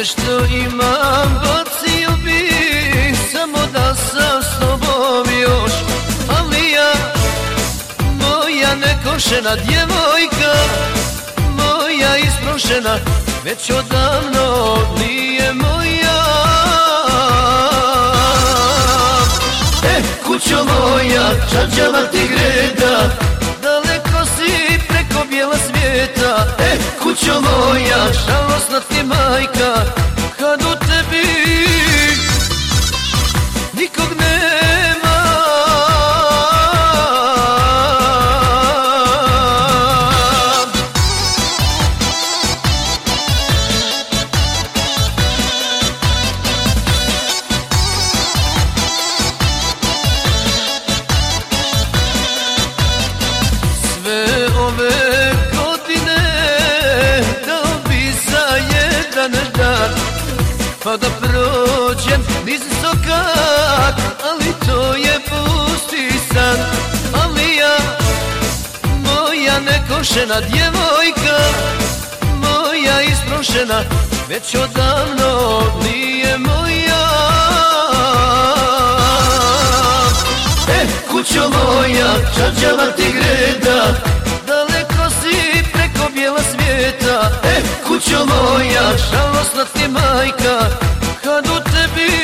Sve što imam bacio bih, samo da sam s tobom još. Ali ja, moja nekošena djevojka, moja isprošena, već odavno nije moja. Kućo moja, čađava ti greda, daleko si preko bijela svijeta. Kućo moja, žalosna ti majka, kad u tebi nikog nema. Sve ove godine dao bi za jedan dan, pa da prođem niz sokak, ali to je pusti san. Ali ja, moja nekošena djevojka, moja isprošena, već odavno nije moja. Kućo moja, čađava ti greda, daleko si preko bijela svijeta. Kućo moja, žalosna ti majka, kad u tebi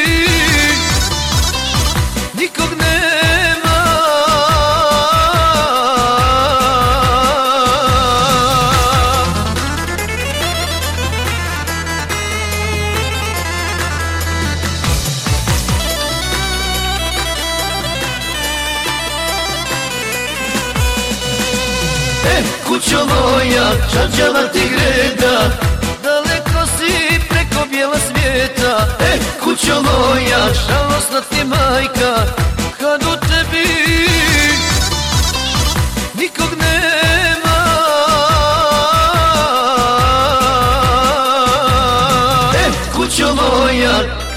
nikog nema. Kućo moja, čađava ti greda, daleko si preko bijela svijeta. Kućo moja, žalosna ti majka, kad u tebi nikog nema. Kućo moja,